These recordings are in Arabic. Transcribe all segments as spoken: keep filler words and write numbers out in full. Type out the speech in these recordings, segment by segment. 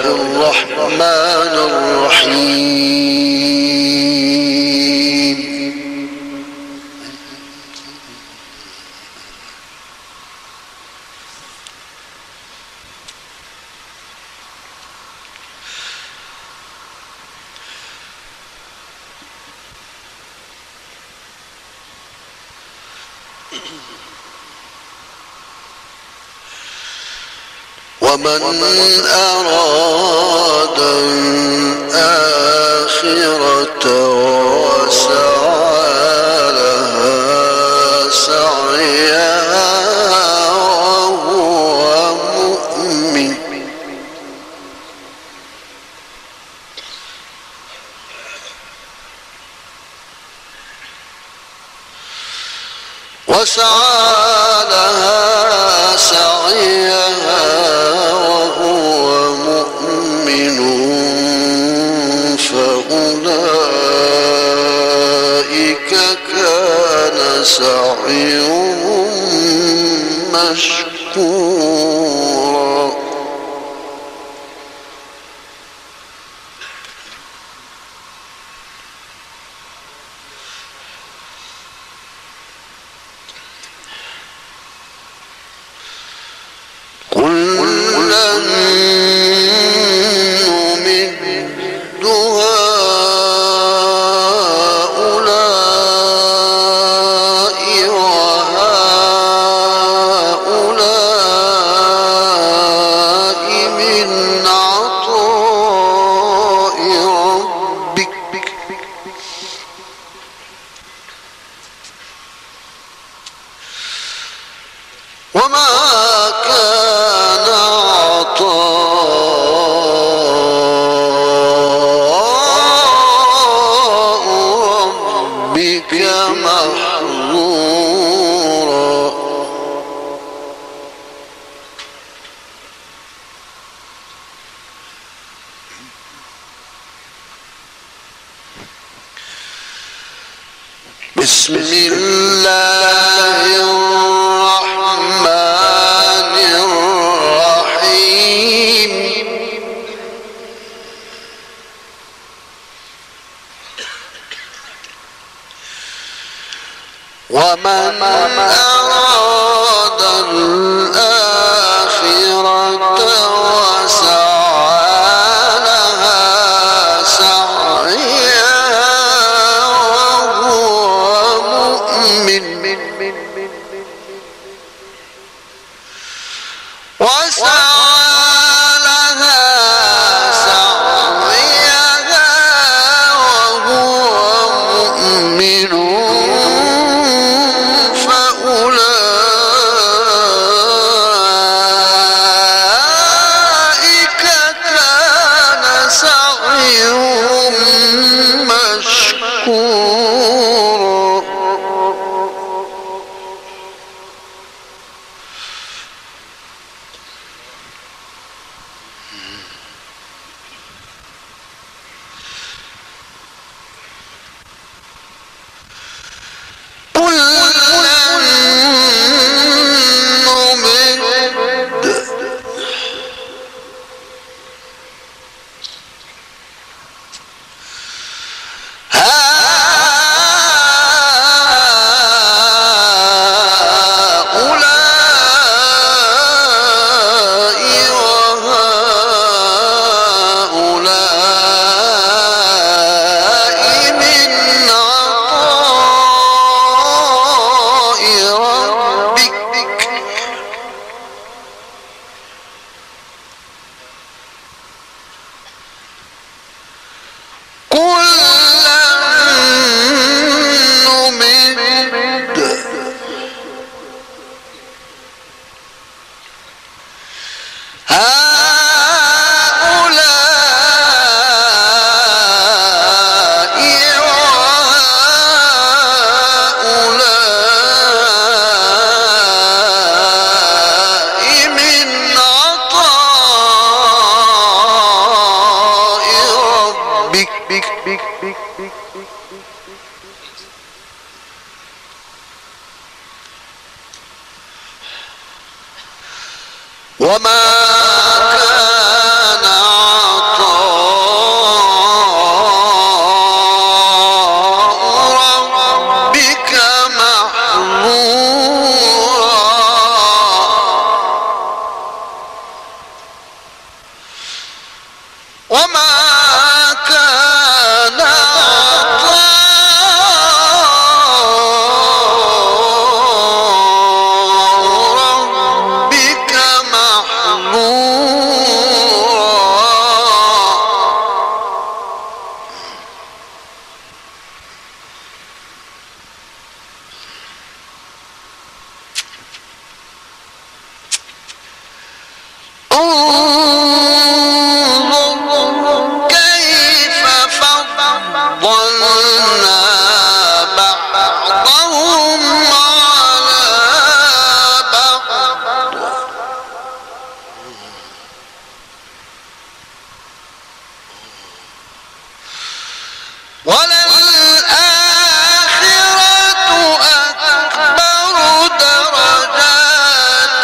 الرحمن الرحيم. ومن أراد الآخرة وسعى لها سعيها وهو مؤمن وسعى لها سعيها وهو مؤمن فأولئك كان سعيهم مشكورا. وما كان عطاء ربك محظورا. بسم الله الرحمن الرحيم. ومن أراد الآخرة وسعى لها سعيها وهو مؤمن وسعى لها سعيها وهو مؤمن فأولئك كان سعيهم مشكورا. وما كان وما كان ربك انظر كيف فضلنا بعضهم على بعض وللآخرة أكبر درجات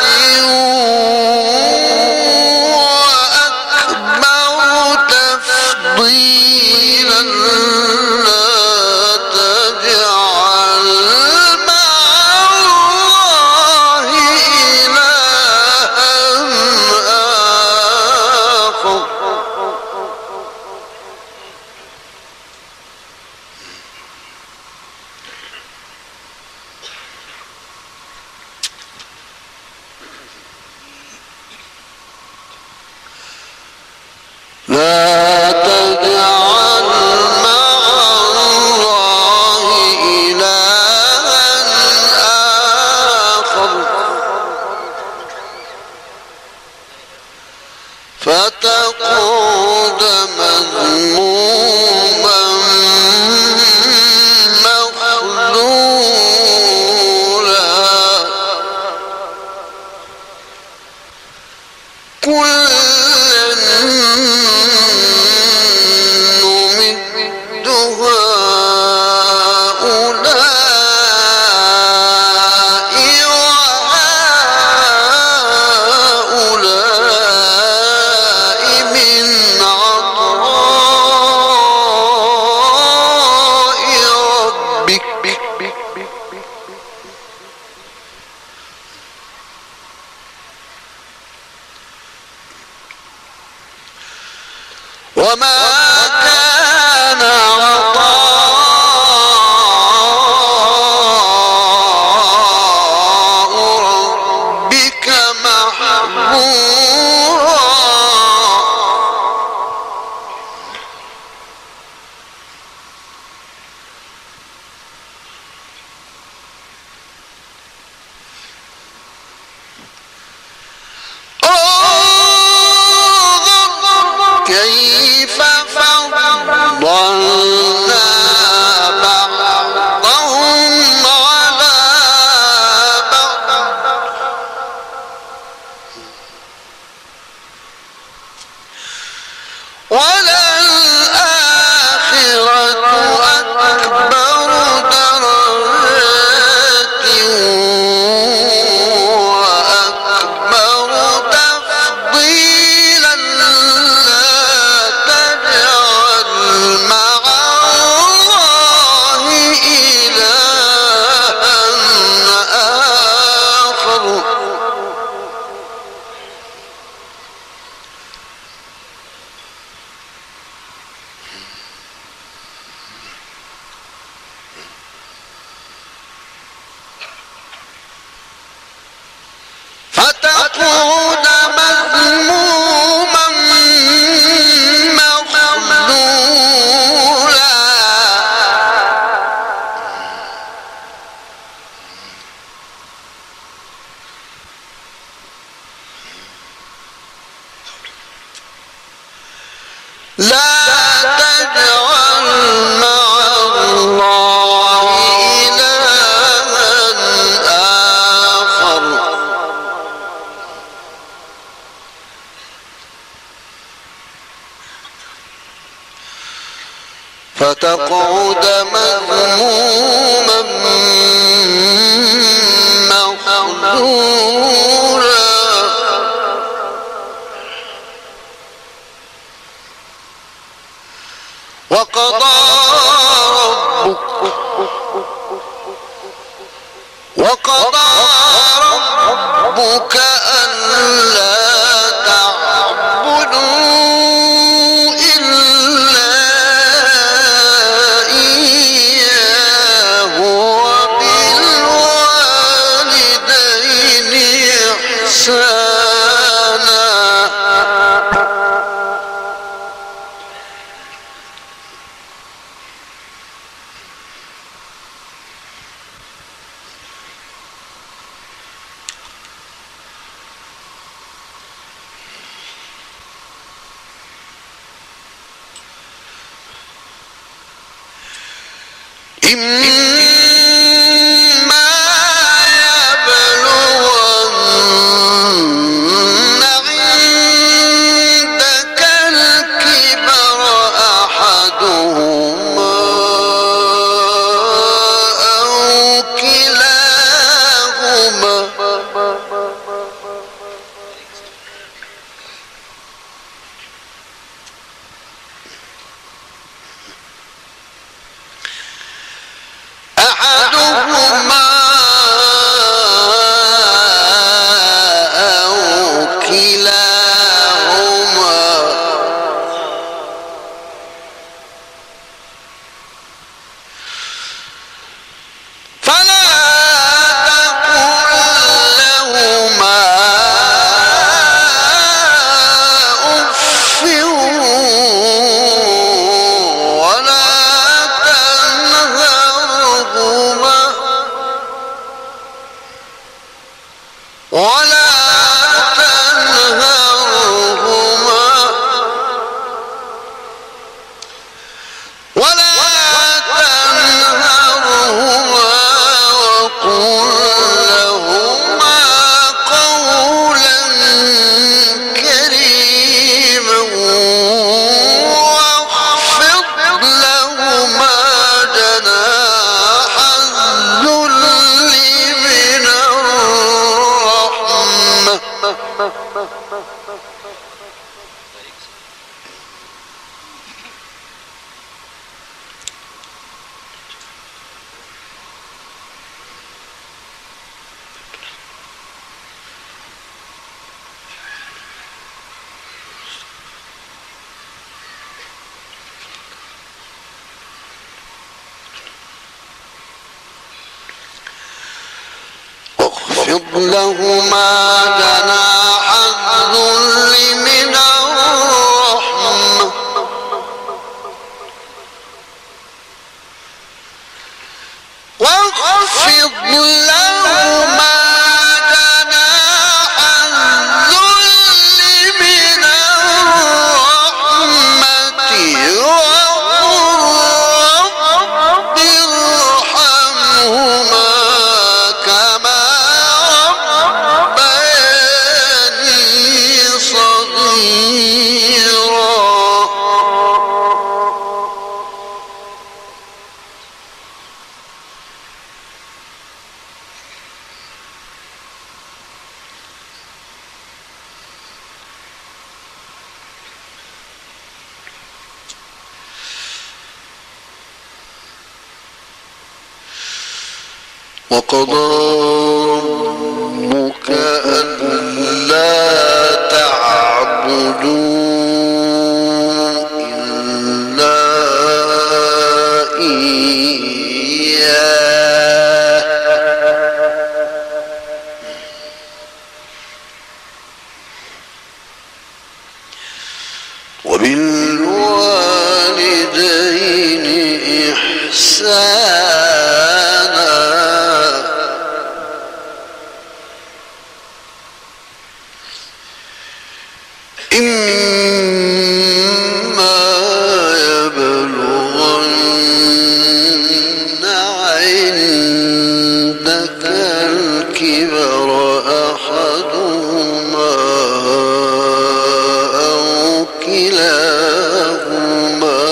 وأكبر تفضيلا لا تجعل مع الله إلها آخر لا تجعل مع الله إلها آخر فتقعد مذموما مخذولا كلا نمد هؤلاء وهؤلاء من عطاء ربك وما كان عطاء ربك محظورا كيف فضلنا بعضهم على بعض وللآخرة أكبر درجات وأكبر تفضيلا لا تجعل مع الله إلها آخر فتقعد مذموما مخذولا لا تجعل مع الله إلها آخر فتقعد مذموما مخذولا وقضى ربك وقضى ربك ألا تعبدوا إما يبلغن عندك الكبر أحدهما أو كلاهما أحدهما أو كلاهما فلا تقل لهما أف ولا تنهرهما ولا تنهرهما ولا تنهرهما وقل لهما قولا كريما واخفض لهما جناح الذل من الرحمة واخفض لهما جناح الذل من الرحمة واخفض لهما جناح الذل من الرحمة وقل رب ارحمهما كما ربياني صغيرا وقضى ربك ألا تعبدوا إلا إياه وبالوالدين إحسانا إما يبلغن عندك الكبر أحدهما أو كلاهما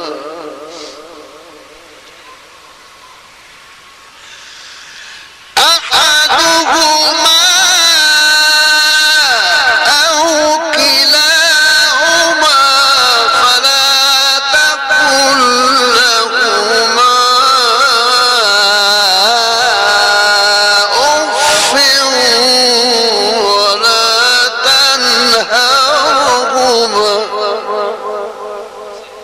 أحدهما أو كلاهما فلا تقل لهما أف ولا تنهرهما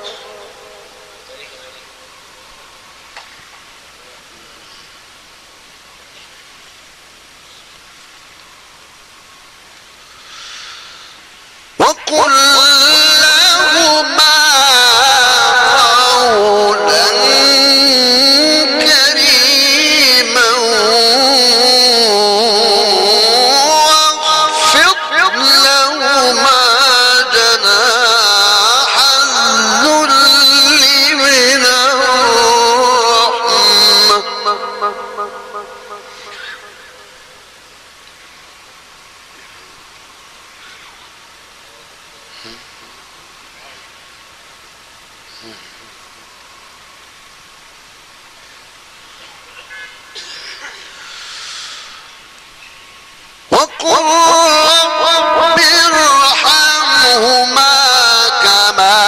وقل رب ارحمهما كما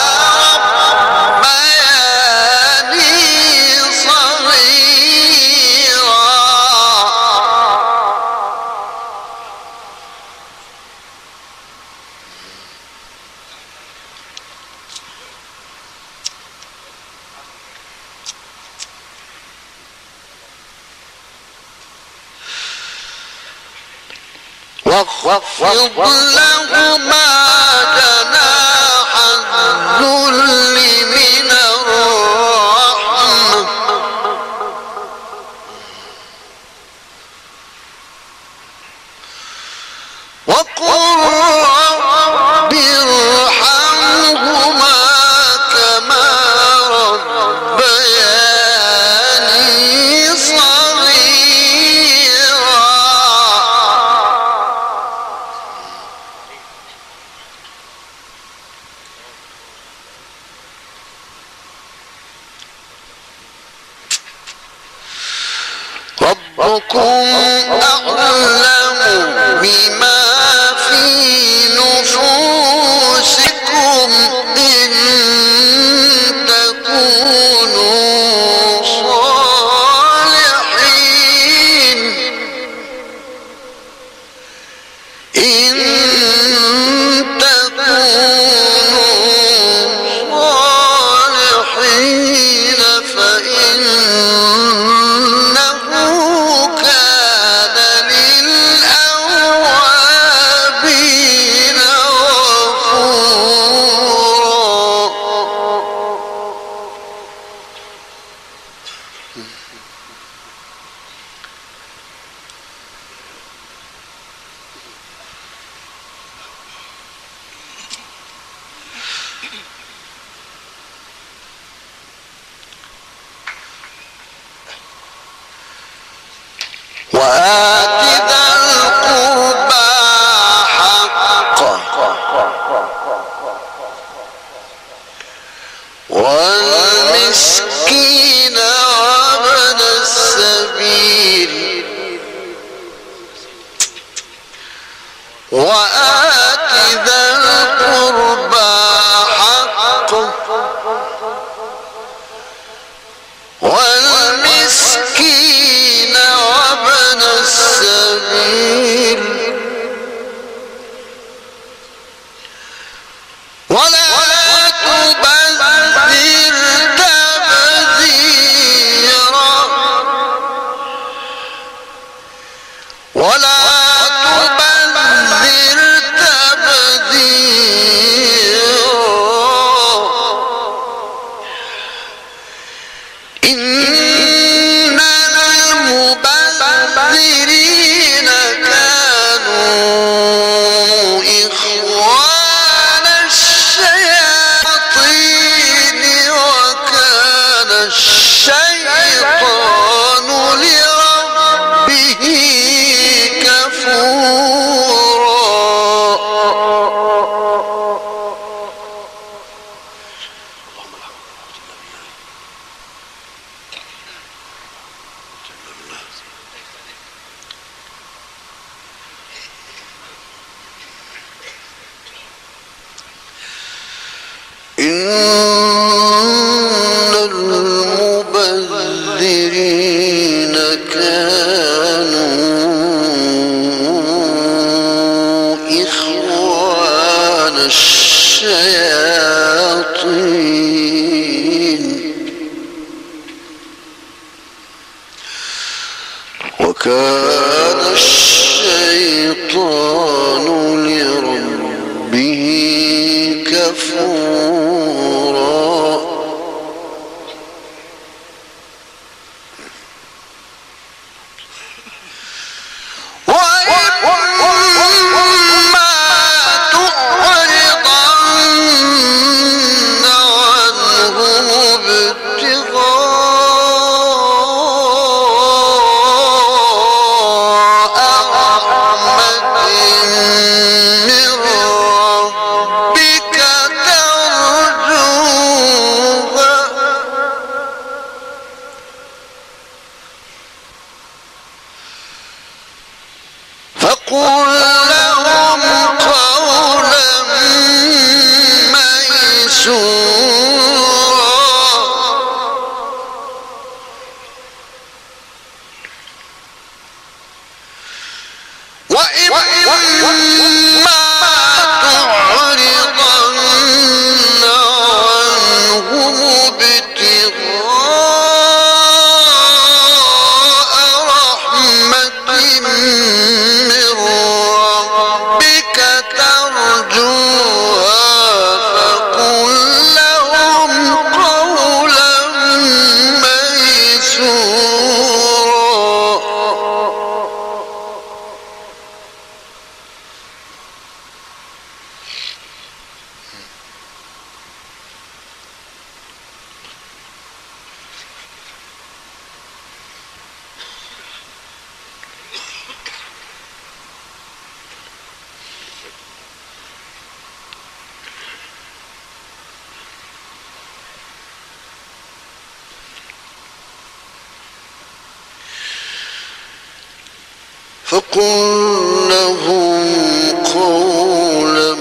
ربياني صغيرا. واخفض لهما جناح الذل من الرحمة وقل رب ارحمهما كما ربياني صغيرا. ربكم أعلم بما في نفوسكم إن تكونوا صالحين إن تكونوا صالحين فإنه كان للأوابين وآت ذا القربى حقه والمسكين وابن السبيل وآت ذا القربى حقه والمسكين وابن السبيل ولا تبذر تبذيرا ولا تبذر تبذيرا إن المبذرين كانوا إخوان الشياطين وكان الشيطان لربه كفورا. إن المبذرين كانوا إخوان الشياطين وكان الشيطان لربه كفورا. وإما تعرضن عنهم ابتغاء رحمة من ربك ترجوها فقل لهم قولا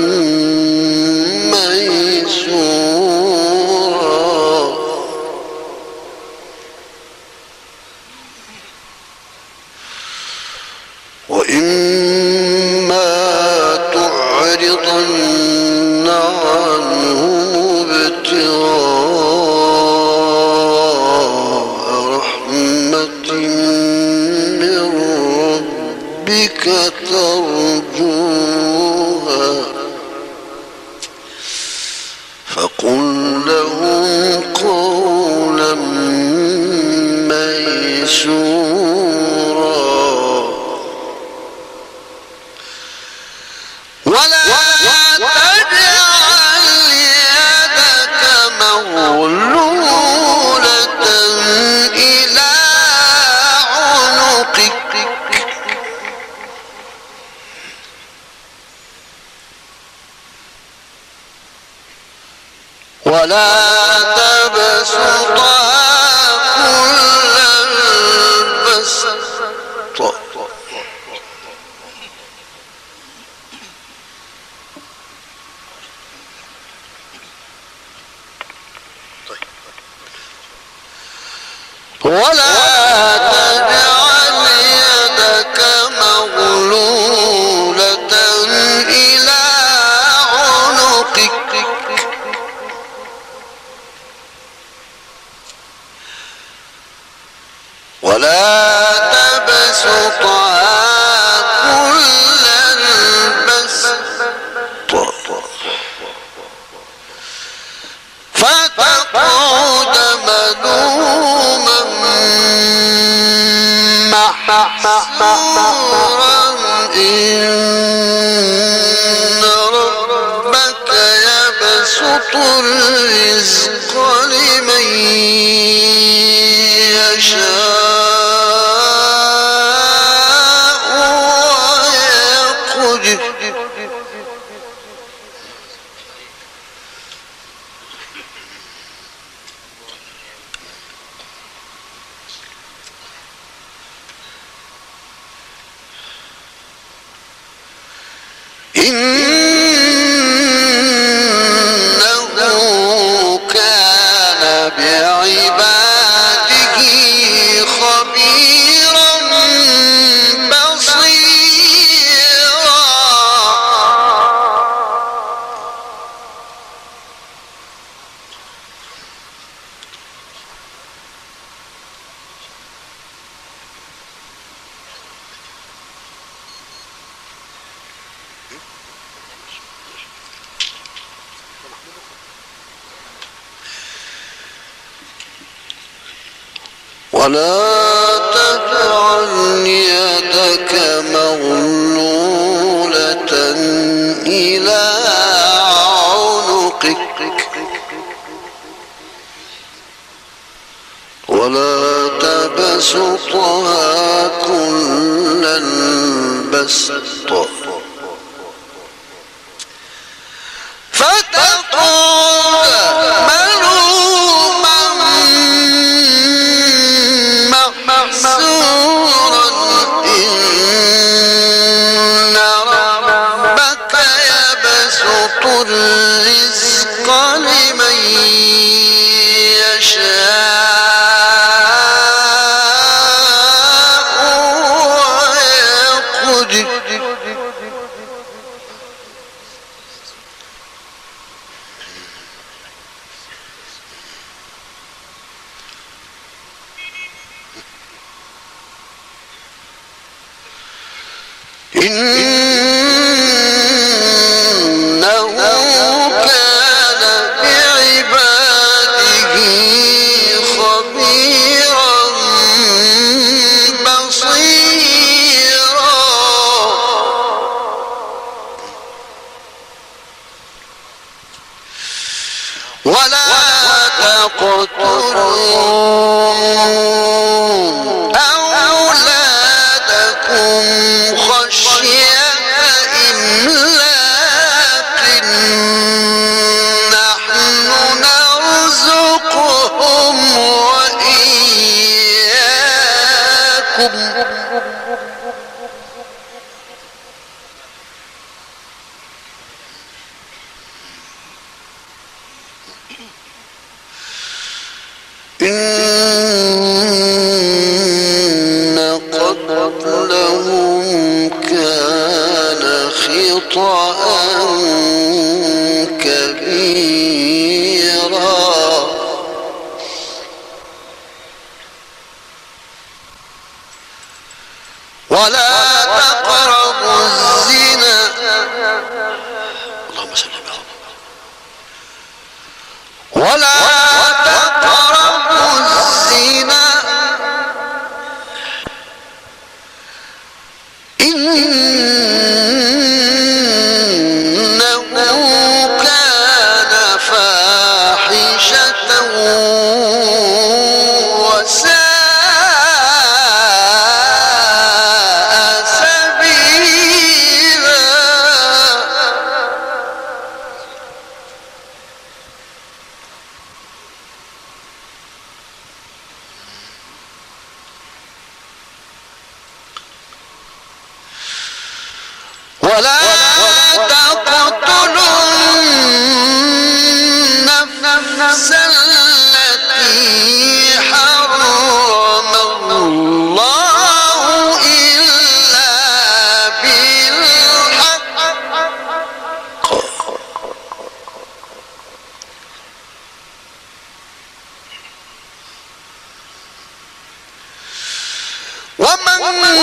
ميسورا وإما تعرضن عنهم ابتغاء رحمة من ربك ترجوها فقل لهم قولا ميسورا ولا تجعل يدك مغلولة إلى عنقك ولا تبسطها كل البسط ولا تجعل يدك مغلولة إلى عنقك ولا تبسطها كل البسط فتقعد مذموما محسورا إن ربك يبسط الرزق لمن يشاء ويقدر إنه كان بعباده خبيرا بصيرا ولا تجعل يدك مغلولة إلى عنقك ولا تبسطها كل البسط فتقعد ملوما محسورا إن ربك يبسط الرزق لمن يشاء ويقدر إنه كان بعباده خبيرا بصيرا ولا تقتلوا أولادكم خشية إملاق نحن نرزقهم وإياكم ولا تقربوا الزنا إنه كان فاحشة وساء سبيلا. ولا تقتلوا النفس التي حرم الله إلا بالحق ومن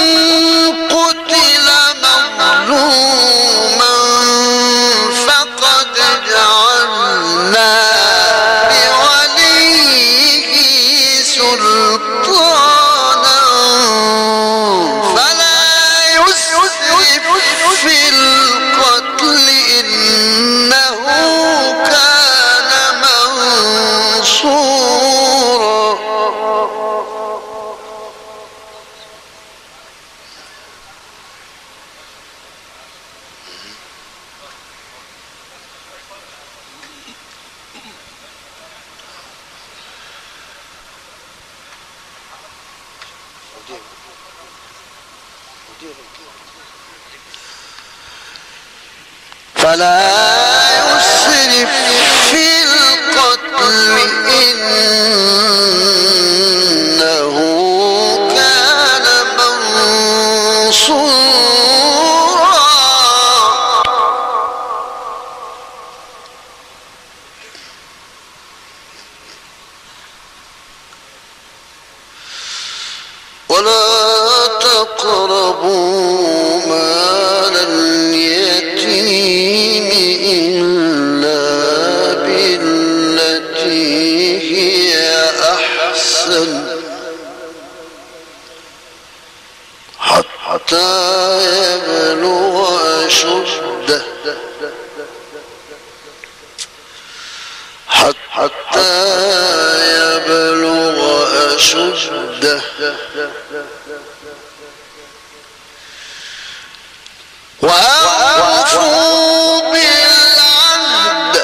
قتل مظلوما فقد جعلنا لوليه سلطانا فلا يسرف في القتل إنه كان منصورا. فلا يسرف في القتل إنه كان منصورا. ولا تقربوا مال اليتيم إلا بالتي هي أحسن حتى يبلغ أشده حتى يبلغ أشده وأوفوا بالعهد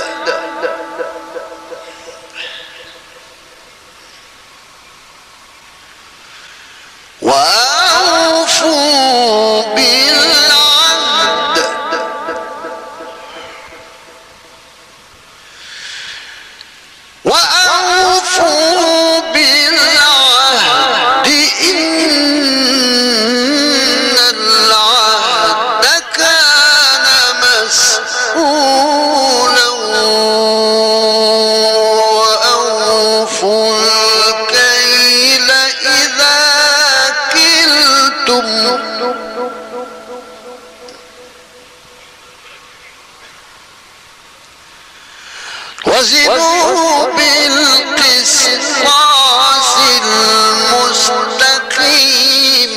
وأوفوا بالعهد وأوفوا بالعهد إن العهد كان مسؤولا. وأوفوا الكيل إذا كلتم وزنوا بالقسطاس المستقيم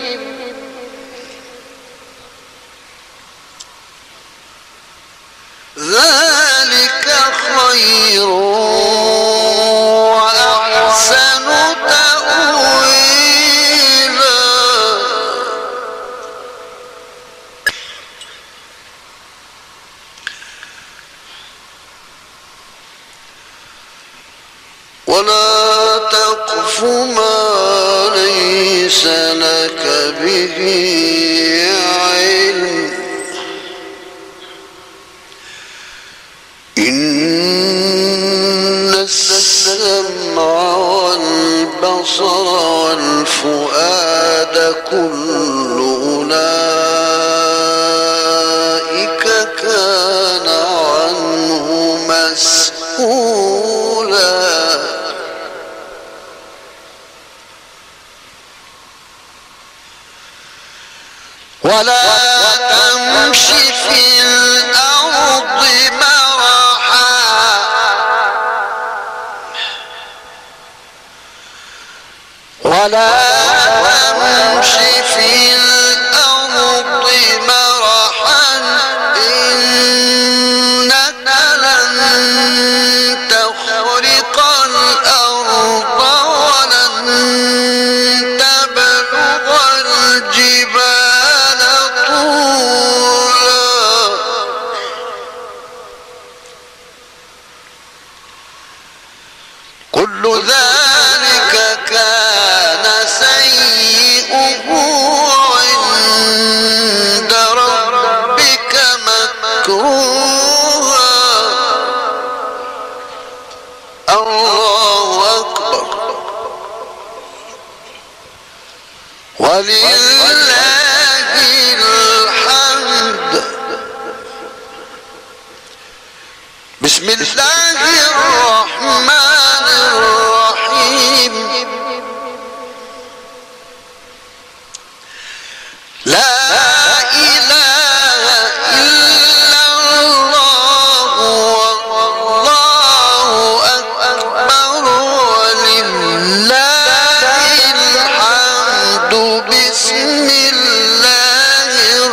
ذلك خير وأحسن تأويلا. ولا تقف ما ليس لك به علم إن السمع والبصر والفؤاد كل أولئك كان عنه مسؤولا. ولا تمش في الأرض مرحا ولا تمشي في الأرض مرحا إنك لن تخرق الأرض ولن تبلغ الجبال طولا كل ذلك كان سيئه عند ربك مكروها. الله أكبر. ولله الحمد. بسم الله الرحمن الرحيم. لا إله إلا الله والله أكبر ولله الحمد. بسم الله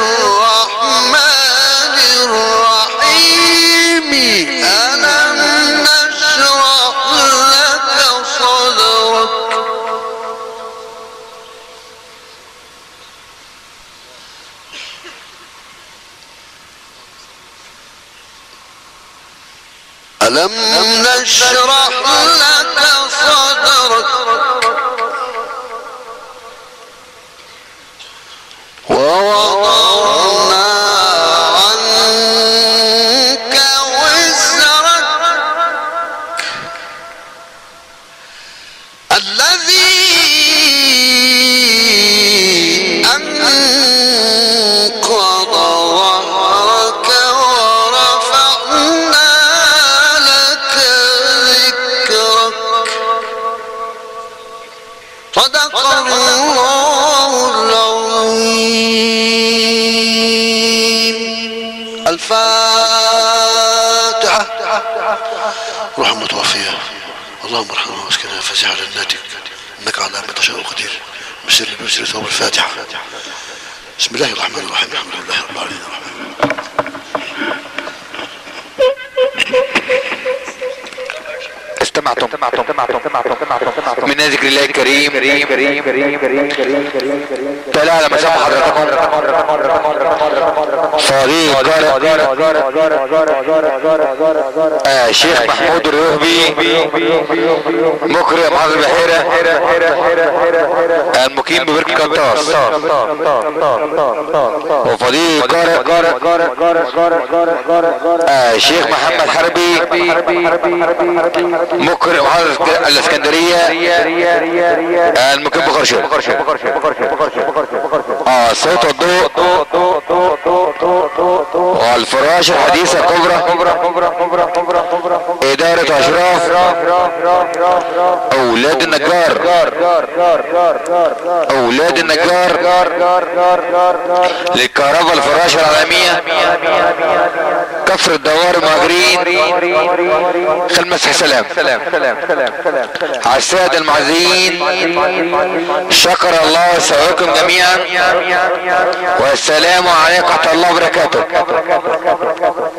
الرحمن الرحيم. ألم نشرح لك صدرك ألم نشرح لك صدرك ووضعنا عنك وزرك الذي أنقض ظهرك ورفعنا لك ذكرك. صدق الله العظيم. الفاتحة. روح متوفية اللهم ارحمنا واسكنها فزع جناتك انك على ما تشاء قدير. بسر بسر ثوب الفاتحة. بسم الله الرحمن الرحيم. الحمد لله رب العالمين. استمعتم من ذكر الله الكريم. تعالى على مسامح حضراتكم صديق الشيخ محمود الرهبي مقرئ محافظ البحيرة المقيم ببركة قنطاس، وفضيل قارئ الشيخ محمد حربي مقرئ محافظة الاسكندرية المقيم بخرشة. اه صوت والضوء والفراش الحديثة كبرى إدارة أشراف أولاد النجار أولاد النجار للكهرباء الفراش العالمية كفر الدوار المهاجرين خلمس سلام. على السادة المعزين شكر الله سعيكم جميعا والسلام عليكم ورحمة الله وبركاته.